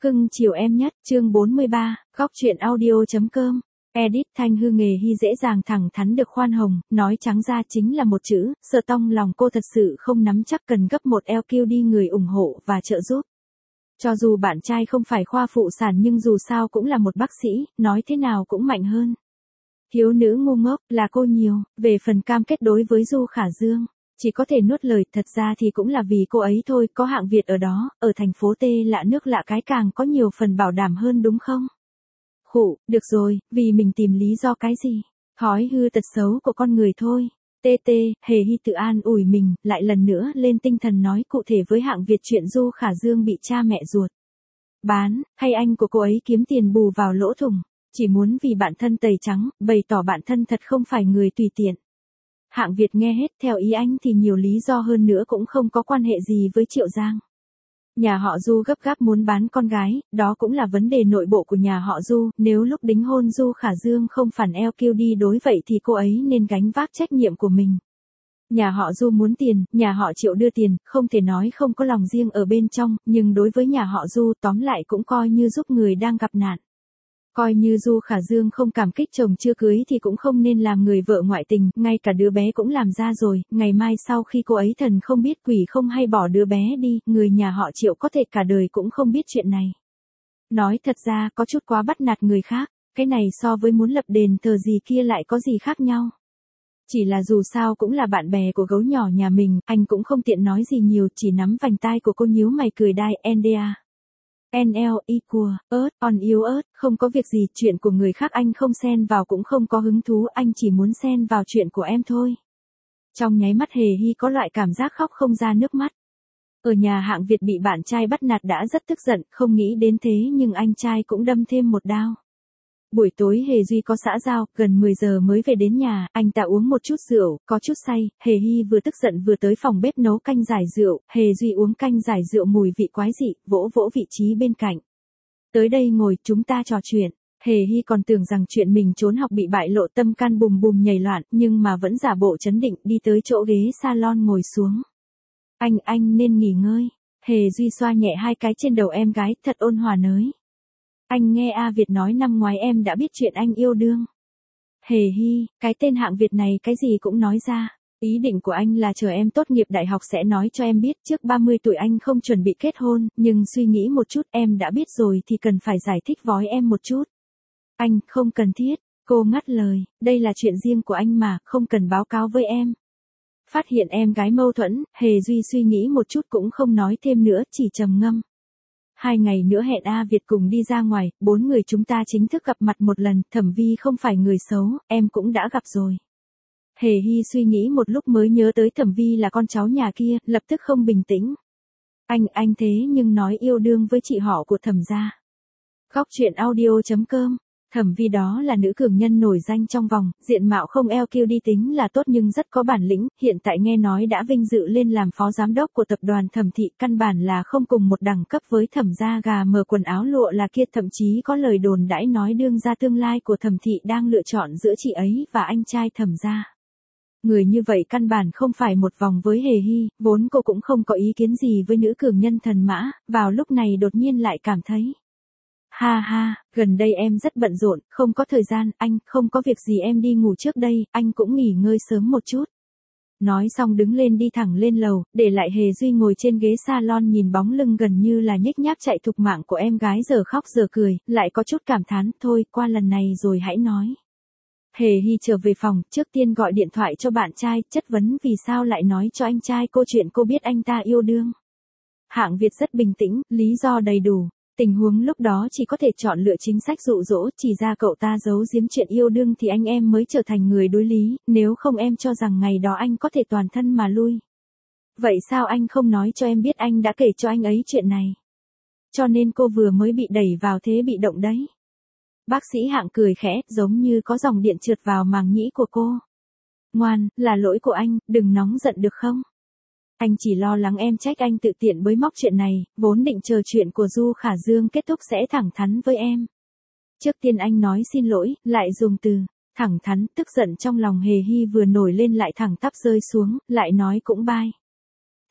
Cưng chiều em nhất, chương 43, góc truyện audio.com. Edit Thanh Hư nghề hy dễ dàng thẳng thắn được khoan hồng, nói trắng ra chính là một chữ, sợ tông lòng cô thật sự không nắm chắc cần gấp một LQ đi người ủng hộ và trợ giúp. Cho dù bạn trai không phải khoa phụ sản nhưng dù sao cũng là một bác sĩ, nói thế nào cũng mạnh hơn. Hiếu nữ ngu ngốc là cô nhiều, về phần cam kết đối với Du Khả Dương. Chỉ có thể nuốt lời, thật ra thì cũng là vì cô ấy thôi, có hạng Việt ở đó, ở thành phố T lạ nước lạ cái càng có nhiều phần bảo đảm hơn đúng không? Khụ, được rồi, vì mình tìm lý do cái gì? Thói hư tật xấu của con người thôi. TT, hề hy tự an ủi mình, lại lần nữa lên tinh thần nói cụ thể với hạng Việt chuyện Du Khả Dương bị cha mẹ ruột bán, hay anh của cô ấy kiếm tiền bù vào lỗ thủng, chỉ muốn vì bản thân tẩy trắng, bày tỏ bản thân thật không phải người tùy tiện. Hạng Việt nghe hết theo ý anh thì nhiều lý do hơn nữa cũng không có quan hệ gì với Triệu Giang. Nhà họ Du gấp gáp muốn bán con gái, đó cũng là vấn đề nội bộ của nhà họ Du, nếu lúc đính hôn Du Khả Dương không phản LQ đi đối vậy thì cô ấy nên gánh vác trách nhiệm của mình. Nhà họ Du muốn tiền, nhà họ Triệu đưa tiền, không thể nói không có lòng riêng ở bên trong, nhưng đối với nhà họ Du tóm lại cũng coi như giúp người đang gặp nạn. Coi như Du Khả Dương không cảm kích chồng chưa cưới thì cũng không nên làm người vợ ngoại tình, ngay cả đứa bé cũng làm ra rồi, ngày mai sau khi cô ấy thần không biết quỷ không hay bỏ đứa bé đi, người nhà họ Triệu có thể cả đời cũng không biết chuyện này. Nói thật ra có chút quá bắt nạt người khác, cái này so với muốn lập đền thờ gì kia lại có gì khác nhau. Chỉ là dù sao cũng là bạn bè của gấu nhỏ nhà mình, anh cũng không tiện nói gì nhiều, chỉ nắm vành tai của cô nhíu mày cười đai NDA. NL, cua, on yếu ớt, không có việc gì, chuyện của người khác anh không xen vào cũng không có hứng thú, anh chỉ muốn xen vào chuyện của em thôi. Trong nháy mắt hề hy có loại cảm giác khóc không ra nước mắt. Ở nhà hạng Việt bị bạn trai bắt nạt đã rất tức giận, không nghĩ đến thế nhưng anh trai cũng đâm thêm một đao. Buổi tối Hề Duy có xã giao, gần 10 giờ mới về đến nhà, anh ta uống một chút rượu, có chút say, Hề Hy vừa tức giận vừa tới phòng bếp nấu canh giải rượu, Hề Duy uống canh giải rượu mùi vị quái dị, vỗ vỗ vị trí bên cạnh. Tới đây ngồi, chúng ta trò chuyện. Hề Hy còn tưởng rằng chuyện mình trốn học bị bại lộ, tâm can bùm bùm nhảy loạn, nhưng mà vẫn giả bộ trấn định đi tới chỗ ghế salon ngồi xuống. Anh nên nghỉ ngơi. Hề Duy xoa nhẹ hai cái trên đầu em gái, thật ôn hòa nới. Anh nghe A Việt nói năm ngoái em đã biết chuyện anh yêu đương. Hề Hy, cái tên hạng Việt này cái gì cũng nói ra. Ý định của anh là chờ em tốt nghiệp đại học sẽ nói cho em biết, trước 30 tuổi anh không chuẩn bị kết hôn, nhưng suy nghĩ một chút em đã biết rồi thì cần phải giải thích với em một chút. Anh, không cần thiết, cô ngắt lời, đây là chuyện riêng của anh mà, không cần báo cáo với em. Phát hiện em gái mâu thuẫn, Hề Duy suy nghĩ một chút cũng không nói thêm nữa, chỉ trầm ngâm. 2 ngày nữa hẹn A Việt cùng đi ra ngoài, 4 người chúng ta chính thức gặp mặt một lần, Thẩm Vi không phải người xấu, em cũng đã gặp rồi. Hề Hy suy nghĩ một lúc mới nhớ tới Thẩm Vi là con cháu nhà kia, lập tức không bình tĩnh. Anh thế nhưng nói yêu đương với chị họ của Thẩm gia. Góc truyện audio.com. Thẩm Vi đó là nữ cường nhân nổi danh trong vòng, diện mạo không LQ đi tính là tốt nhưng rất có bản lĩnh, hiện tại nghe nói đã vinh dự lên làm phó giám đốc của tập đoàn Thẩm thị, căn bản là không cùng một đẳng cấp với Thẩm gia gà mờ quần áo lụa là kia, thậm chí có lời đồn đãi nói đương gia tương lai của Thẩm thị đang lựa chọn giữa chị ấy và anh trai Thẩm gia. Người như vậy căn bản không phải một vòng với Hề Hy, vốn cô cũng không có ý kiến gì với nữ cường nhân thần mã, vào lúc này đột nhiên lại cảm thấy. Ha, gần đây em rất bận rộn, không có thời gian, anh, không có việc gì em đi ngủ trước đây, anh cũng nghỉ ngơi sớm một chút. Nói xong đứng lên đi thẳng lên lầu, để lại Hề Duy ngồi trên ghế salon nhìn bóng lưng gần như là nhếch nhác chạy thục mạng của em gái giờ khóc giờ cười, lại có chút cảm thán, thôi, qua lần này rồi hãy nói. Hề Hy trở về phòng, trước tiên gọi điện thoại cho bạn trai, chất vấn vì sao lại nói cho anh trai cô chuyện cô biết anh ta yêu đương. Hạng Việt rất bình tĩnh, lý do đầy đủ. Tình huống lúc đó chỉ có thể chọn lựa chính sách dụ dỗ, chỉ ra cậu ta giấu giếm chuyện yêu đương thì anh em mới trở thành người đối lý, nếu không em cho rằng ngày đó anh có thể toàn thân mà lui. Vậy sao anh không nói cho em biết anh đã kể cho anh ấy chuyện này? Cho nên cô vừa mới bị đẩy vào thế bị động đấy. Bác sĩ Hạng cười khẽ, giống như có dòng điện trượt vào màng nhĩ của cô. Ngoan, là lỗi của anh, đừng nóng giận được không? Anh chỉ lo lắng em trách anh tự tiện bới móc chuyện này, vốn định chờ chuyện của Du Khả Dương kết thúc sẽ thẳng thắn với em. Trước tiên anh nói xin lỗi, lại dùng từ thẳng thắn, tức giận trong lòng Hề Hy vừa nổi lên lại thẳng tắp rơi xuống, lại nói cũng bye.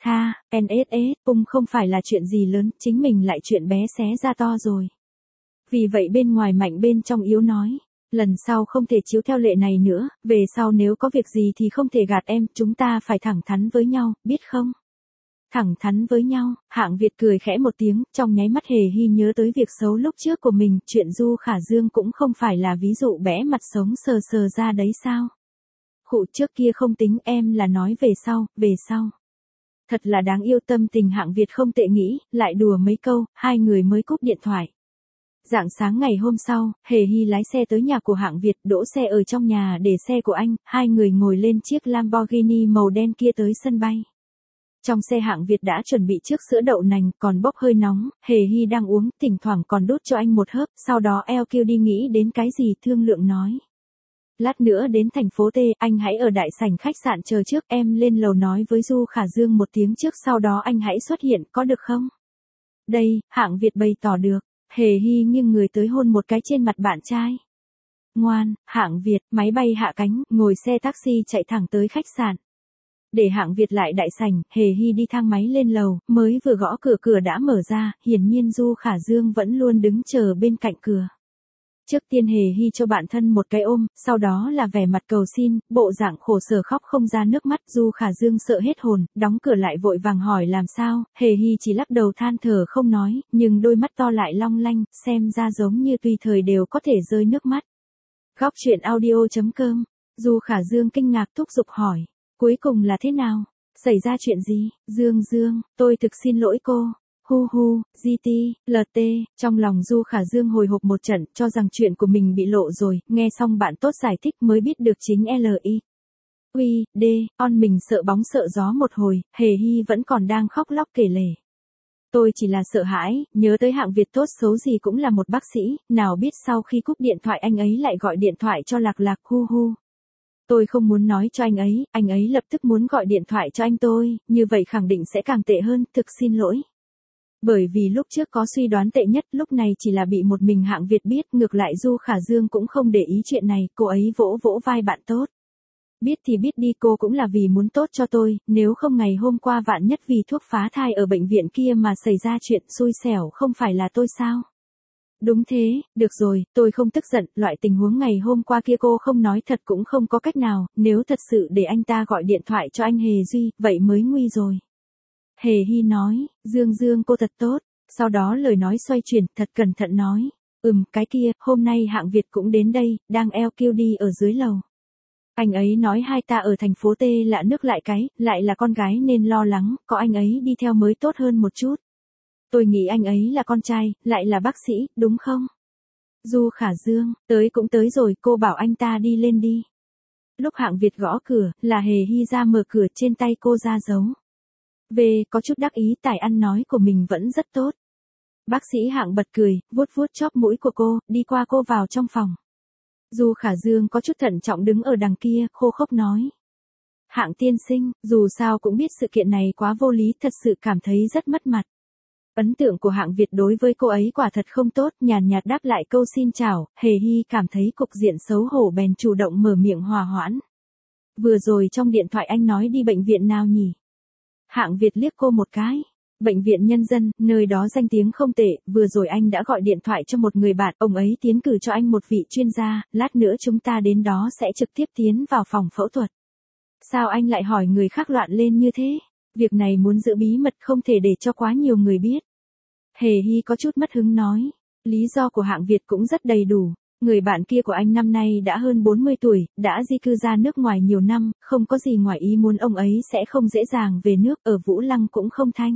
Tha, NSS, không phải là chuyện gì lớn, chính mình lại chuyện bé xé ra to rồi. Vì vậy bên ngoài mạnh bên trong yếu nói. Lần sau không thể chiếu theo lệ này nữa, về sau nếu có việc gì thì không thể gạt em, chúng ta phải thẳng thắn với nhau, biết không? Thẳng thắn với nhau, Hạng Việt cười khẽ một tiếng, trong nháy mắt Hề Hy nhớ tới việc xấu lúc trước của mình, chuyện Du Khả Dương cũng không phải là ví dụ bẽ mặt sống sờ sờ ra đấy sao? Khụ trước kia không tính, em là nói về sau. Thật là đáng yêu, tâm tình Hạng Việt không tệ nghĩ, lại đùa mấy câu, hai người mới cúp điện thoại. Rạng sáng ngày hôm sau, Hề Hy lái xe tới nhà của Hạng Việt, đỗ xe ở trong nhà để xe của anh, hai người ngồi lên chiếc Lamborghini màu đen kia tới sân bay. Trong xe Hạng Việt đã chuẩn bị trước sữa đậu nành, còn bốc hơi nóng, Hề Hy đang uống, thỉnh thoảng còn đút cho anh một hớp, sau đó LQ đi nghĩ đến cái gì thương lượng nói. Lát nữa đến thành phố T, anh hãy ở đại sảnh khách sạn chờ trước, em lên lầu nói với Du Khả Dương một tiếng trước, sau đó anh hãy xuất hiện, có được không? Đây, Hạng Việt bày tỏ được. Hề Hy nghiêng người tới hôn một cái trên mặt bạn trai. Ngoan, Hạng Việt, máy bay hạ cánh, ngồi xe taxi chạy thẳng tới khách sạn. Để Hạng Việt lại đại sảnh, Hề Hy đi thang máy lên lầu, mới vừa gõ cửa, cửa đã mở ra, hiển nhiên Du Khả Dương vẫn luôn đứng chờ bên cạnh cửa. Trước tiên Hề Hy cho bạn thân một cái ôm, sau đó là vẻ mặt cầu xin, bộ dạng khổ sở khóc không ra nước mắt. Du Khả Dương sợ hết hồn, đóng cửa lại vội vàng hỏi làm sao, Hề Hy chỉ lắc đầu than thở không nói, nhưng đôi mắt to lại long lanh, xem ra giống như tùy thời đều có thể rơi nước mắt. Góc truyện audio.com, Du Khả Dương kinh ngạc thúc giục hỏi, cuối cùng là thế nào? Xảy ra chuyện gì? Dương, tôi thực xin lỗi cô. Hu, GT, LT, trong lòng Du Khả Dương hồi hộp một trận, cho rằng chuyện của mình bị lộ rồi, nghe xong bạn tốt giải thích mới biết được chính LI. On mình sợ bóng sợ gió một hồi, Hề Hy vẫn còn đang khóc lóc kể lể. Tôi chỉ là sợ hãi, nhớ tới Hạng Việt tốt xấu gì cũng là một bác sĩ, nào biết sau khi cúp điện thoại anh ấy lại gọi điện thoại cho Lạc. Hu. Tôi không muốn nói cho anh ấy lập tức muốn gọi điện thoại cho anh tôi, như vậy khẳng định sẽ càng tệ hơn, thực xin lỗi. Bởi vì lúc trước có suy đoán tệ nhất, lúc này chỉ là bị một mình Hạng Việt biết, ngược lại Du Khả Dương cũng không để ý chuyện này, cô ấy vỗ vỗ vai bạn tốt. Biết thì biết đi, cô cũng là vì muốn tốt cho tôi, nếu không ngày hôm qua vạn nhất vì thuốc phá thai ở bệnh viện kia mà xảy ra chuyện xui xẻo không phải là tôi sao? Đúng thế, được rồi, tôi không tức giận, loại tình huống ngày hôm qua kia cô không nói thật cũng không có cách nào, nếu thật sự để anh ta gọi điện thoại cho anh Hề Duy, vậy mới nguy rồi. Hề Hy nói, Dương cô thật tốt, sau đó lời nói xoay chuyển, thật cẩn thận nói, cái kia, hôm nay Hạng Việt cũng đến đây, đang LQ đi ở dưới lầu. Anh ấy nói hai ta ở thành phố T lạ nước lại là con gái nên lo lắng, có anh ấy đi theo mới tốt hơn một chút. Tôi nghĩ anh ấy là con trai, lại là bác sĩ, đúng không? Du Khả Dương, tới cũng tới rồi, cô bảo anh ta đi lên đi. Lúc Hạng Việt gõ cửa, là Hề Hy ra mở cửa, trên tay cô ra dấu. Có chút đắc ý, tài ăn nói của mình vẫn rất tốt. Bác sĩ Hạng bật cười, vuốt chóp mũi của cô, đi qua cô vào trong phòng. Du Khả Dương có chút thận trọng đứng ở đằng kia, khô khốc nói. Hạng tiên sinh, dù sao cũng biết sự kiện này quá vô lý, thật sự cảm thấy rất mất mặt. Ấn tượng của Hạng Việt đối với cô ấy quả thật không tốt, nhàn nhạt đáp lại câu xin chào, Hề Hy cảm thấy cục diện xấu hổ bèn chủ động mở miệng hòa hoãn. Vừa rồi trong điện thoại anh nói đi bệnh viện nào nhỉ? Hạng Việt liếc cô một cái. Bệnh viện Nhân dân, nơi đó danh tiếng không tệ, vừa rồi anh đã gọi điện thoại cho một người bạn, ông ấy tiến cử cho anh một vị chuyên gia, lát nữa chúng ta đến đó sẽ trực tiếp tiến vào phòng phẫu thuật. Sao anh lại hỏi người khác loạn lên như thế? Việc này muốn giữ bí mật, không thể để cho quá nhiều người biết. Hề Hy có chút mất hứng nói. Lý do của Hạng Việt cũng rất đầy đủ. Người bạn kia của anh năm nay đã hơn 40 tuổi, đã di cư ra nước ngoài nhiều năm, không có gì ngoài ý muốn ông ấy sẽ không dễ dàng về nước, ở Vũ Lăng cũng không thanh.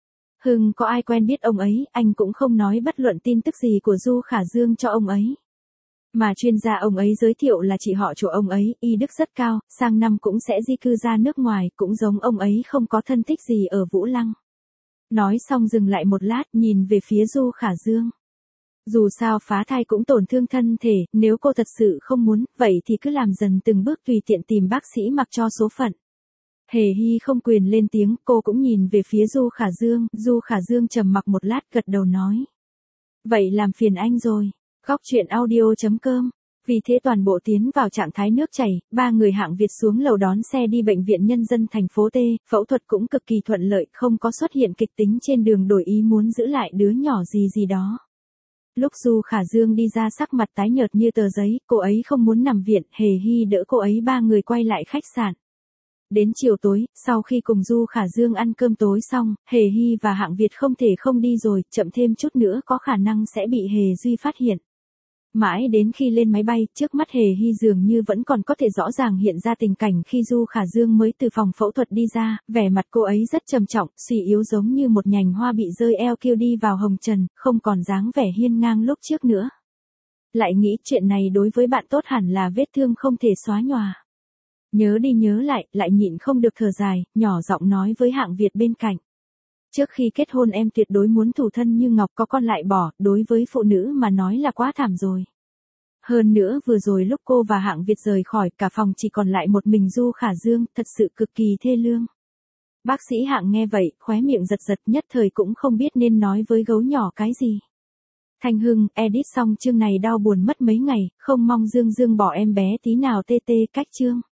Có ai quen biết ông ấy, anh cũng không nói bất luận tin tức gì của Du Khả Dương cho ông ấy. Mà chuyên gia ông ấy giới thiệu là chị họ chủ ông ấy, y đức rất cao, sang năm cũng sẽ di cư ra nước ngoài, cũng giống ông ấy không có thân thích gì ở Vũ Lăng. Nói xong dừng lại một lát, nhìn về phía Du Khả Dương. Dù sao phá thai cũng tổn thương thân thể, nếu cô thật sự không muốn, vậy thì cứ làm dần từng bước tùy tiện tìm bác sĩ mặc cho số phận. Hề Hy không quyền lên tiếng, cô cũng nhìn về phía Du Khả Dương trầm mặc một lát gật đầu nói. Vậy làm phiền anh rồi. Góc truyện audio.com Vì thế toàn bộ tiến vào trạng thái nước chảy, ba người hạng Việt xuống lầu đón xe đi bệnh viện nhân dân thành phố T, phẫu thuật cũng cực kỳ thuận lợi, không có xuất hiện kịch tính trên đường đổi ý muốn giữ lại đứa nhỏ gì gì đó. Lúc Du Khả Dương đi ra sắc mặt tái nhợt như tờ giấy, cô ấy không muốn nằm viện, Hề Hy đỡ cô ấy, ba người quay lại khách sạn. Đến chiều tối, sau khi cùng Du Khả Dương ăn cơm tối xong, Hề Hy và hạng Việt không thể không đi rồi, chậm thêm chút nữa có khả năng sẽ bị Hề Duy phát hiện. Mãi đến khi lên máy bay, trước mắt Hề Hy dường như vẫn còn có thể rõ ràng hiện ra tình cảnh khi Du Khả Dương mới từ phòng phẫu thuật đi ra, vẻ mặt cô ấy rất trầm trọng, suy yếu giống như một nhành hoa bị rơi eo kêu đi vào hồng trần, không còn dáng vẻ hiên ngang lúc trước nữa. Lại nghĩ chuyện này đối với bạn tốt hẳn là vết thương không thể xóa nhòa. Nhớ đi nhớ lại nhịn không được thở dài, nhỏ giọng nói với hạng Việt bên cạnh. Trước khi kết hôn em tuyệt đối muốn thủ thân như ngọc, có con lại bỏ, đối với phụ nữ mà nói là quá thảm rồi. Hơn nữa vừa rồi lúc cô và hạng Việt rời khỏi, cả phòng chỉ còn lại một mình Du Khả Dương, thật sự cực kỳ thê lương. Bác sĩ Hạng nghe vậy, khóe miệng giật giật, nhất thời cũng không biết nên nói với gấu nhỏ cái gì. Thanh Hưng, edit xong chương này đau buồn mất mấy ngày, không mong Dương Dương bỏ em bé tí nào, tê tê cách chương.